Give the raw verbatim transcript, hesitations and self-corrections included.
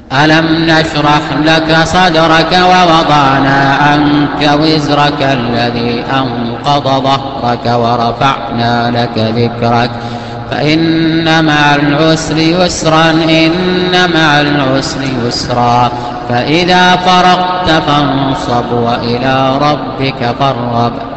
ألم نشرح لك صدرك ووضعنا عنك وزرك الذي أنقض ظهرك ورفعنا لك ذكرك فإن مع العسر يسرا إن مع العسر يسرا فإذا فرغت فانصب وإلى ربك فارغب